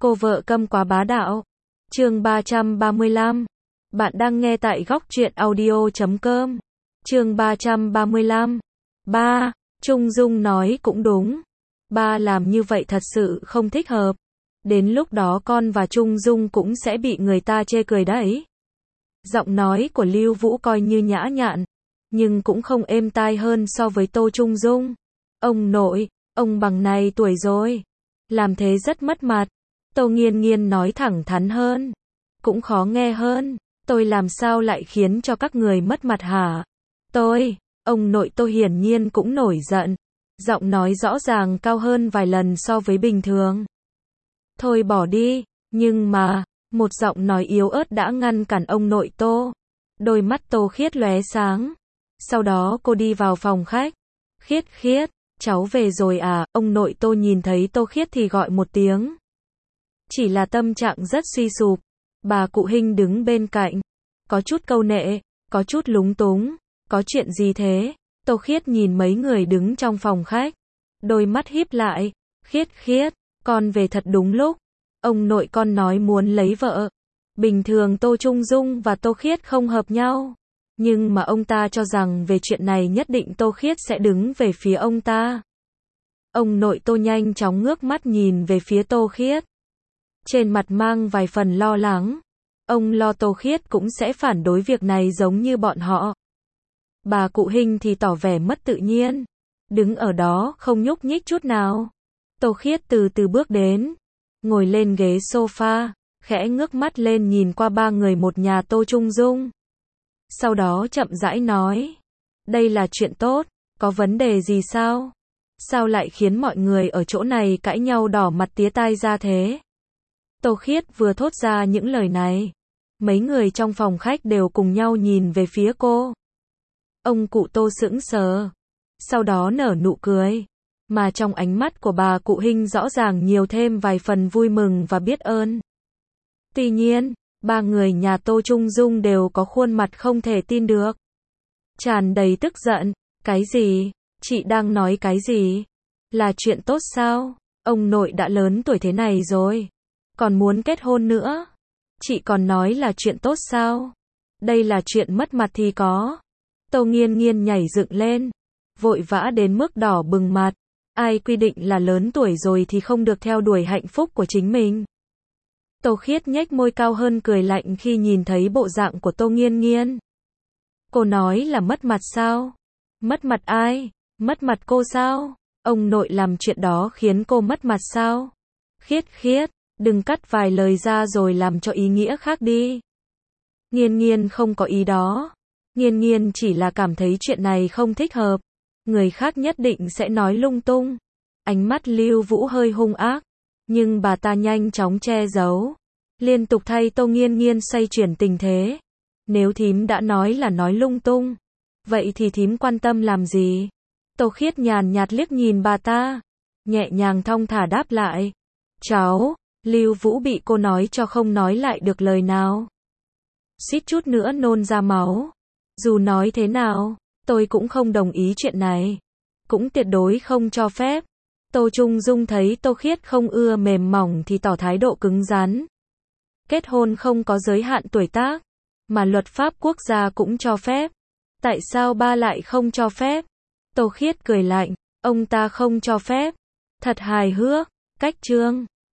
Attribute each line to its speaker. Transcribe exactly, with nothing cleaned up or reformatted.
Speaker 1: Cô vợ câm quá bá đạo. Chương ba trăm ba mươi lăm. Bạn đang nghe tại góc truyện audio chấm com. Chương ba trăm ba mươi lăm. Ba, Trung Dung nói cũng đúng. Ba làm như vậy thật sự không thích hợp. Đến lúc đó con và Trung Dung cũng sẽ bị người ta chê cười đấy. Giọng nói của Lưu Vũ coi như nhã nhặn, nhưng cũng không êm tai hơn so với Tô Trung Dung. Ông nội, ông bằng này tuổi rồi. Làm thế rất mất mặt. Tô Nghiên Nghiên nói thẳng thắn hơn. Cũng khó nghe hơn. Tôi làm sao lại khiến cho các người mất mặt hả? Tôi, ông nội Tô hiển nhiên cũng nổi giận. Giọng nói rõ ràng cao hơn vài lần so với bình thường. Thôi bỏ đi, nhưng mà, một giọng nói yếu ớt đã ngăn cản ông nội Tô. Đôi mắt Tô Khiết lóe sáng. Sau đó cô đi vào phòng khách. Khiết Khiết, cháu về rồi à? Ông nội Tô nhìn thấy Tô Khiết thì gọi một tiếng. Chỉ là tâm trạng rất suy sụp. Bà cụ Hinh đứng bên cạnh. Có chút câu nệ, có chút lúng túng. Có chuyện gì thế? Tô Khiết nhìn mấy người đứng trong phòng khách. Đôi mắt híp lại. Khiết Khiết, con về thật đúng lúc. Ông nội con nói muốn lấy vợ. Bình thường Tô Trung Dung và Tô Khiết không hợp nhau. Nhưng mà ông ta cho rằng về chuyện này nhất định Tô Khiết sẽ đứng về phía ông ta. Ông nội Tô nhanh chóng ngước mắt nhìn về phía Tô Khiết. Trên mặt mang vài phần lo lắng. Ông lo Tô Khiết cũng sẽ phản đối việc này giống như bọn họ. Bà cụ Hinh thì tỏ vẻ mất tự nhiên. Đứng ở đó không nhúc nhích chút nào. Tô Khiết từ từ bước đến. Ngồi lên ghế sofa. Khẽ ngước mắt lên nhìn qua ba người một nhà Tô Trung Dung. Sau đó chậm rãi nói. Đây là chuyện tốt. Có vấn đề gì sao? Sao lại khiến mọi người ở chỗ này cãi nhau đỏ mặt tía tai ra thế? Tô Khiết vừa thốt ra những lời này. Mấy người trong phòng khách đều cùng nhau nhìn về phía cô. Ông cụ Tô sững sờ. Sau đó nở nụ cười. Mà trong ánh mắt của bà cụ Hinh rõ ràng nhiều thêm vài phần vui mừng và biết ơn. Tuy nhiên, ba người nhà Tô Trung Dung đều có khuôn mặt không thể tin được. Tràn đầy tức giận. Cái gì? Chị đang nói cái gì? Là chuyện tốt sao? Ông nội đã lớn tuổi thế này rồi. Còn muốn kết hôn nữa? Chị còn nói là chuyện tốt sao? Đây là chuyện mất mặt thì có. Tô Nghiên Nghiên nhảy dựng lên. Vội vã đến mức đỏ bừng mặt. Ai quy định là lớn tuổi rồi thì không được theo đuổi hạnh phúc của chính mình? Tô Khiết nhếch môi cao hơn cười lạnh khi nhìn thấy bộ dạng của Tô Nghiên Nghiên. Cô nói là mất mặt sao? Mất mặt ai? Mất mặt cô sao? Ông nội làm chuyện đó khiến cô mất mặt sao? Khiết Khiết, đừng cắt vài lời ra rồi làm cho ý nghĩa khác đi. Nghiên Nghiên không có ý đó. Nghiên Nghiên chỉ là cảm thấy chuyện này không thích hợp. Người khác nhất định sẽ nói lung tung. Ánh mắt Lưu Vũ hơi hung ác. Nhưng bà ta nhanh chóng che giấu. Liên tục thay Tô Nghiên Nghiên xoay chuyển tình thế. Nếu thím đã nói là nói lung tung. Vậy thì thím quan tâm làm gì? Tô Khiết nhàn nhạt liếc nhìn bà ta. Nhẹ nhàng thong thả đáp lại. Cháu, Lưu Vũ bị cô nói cho không nói lại được lời nào. Suýt chút nữa nôn ra máu. Dù nói thế nào, tôi cũng không đồng ý chuyện này. Cũng tuyệt đối không cho phép. Tô Trung Dung thấy Tô Khiết không ưa mềm mỏng thì tỏ thái độ cứng rắn. Kết hôn không có giới hạn tuổi tác, mà luật pháp quốc gia cũng cho phép. Tại sao ba lại không cho phép? Tô Khiết cười lạnh, ông ta không cho phép. Thật hài hước, cách chương.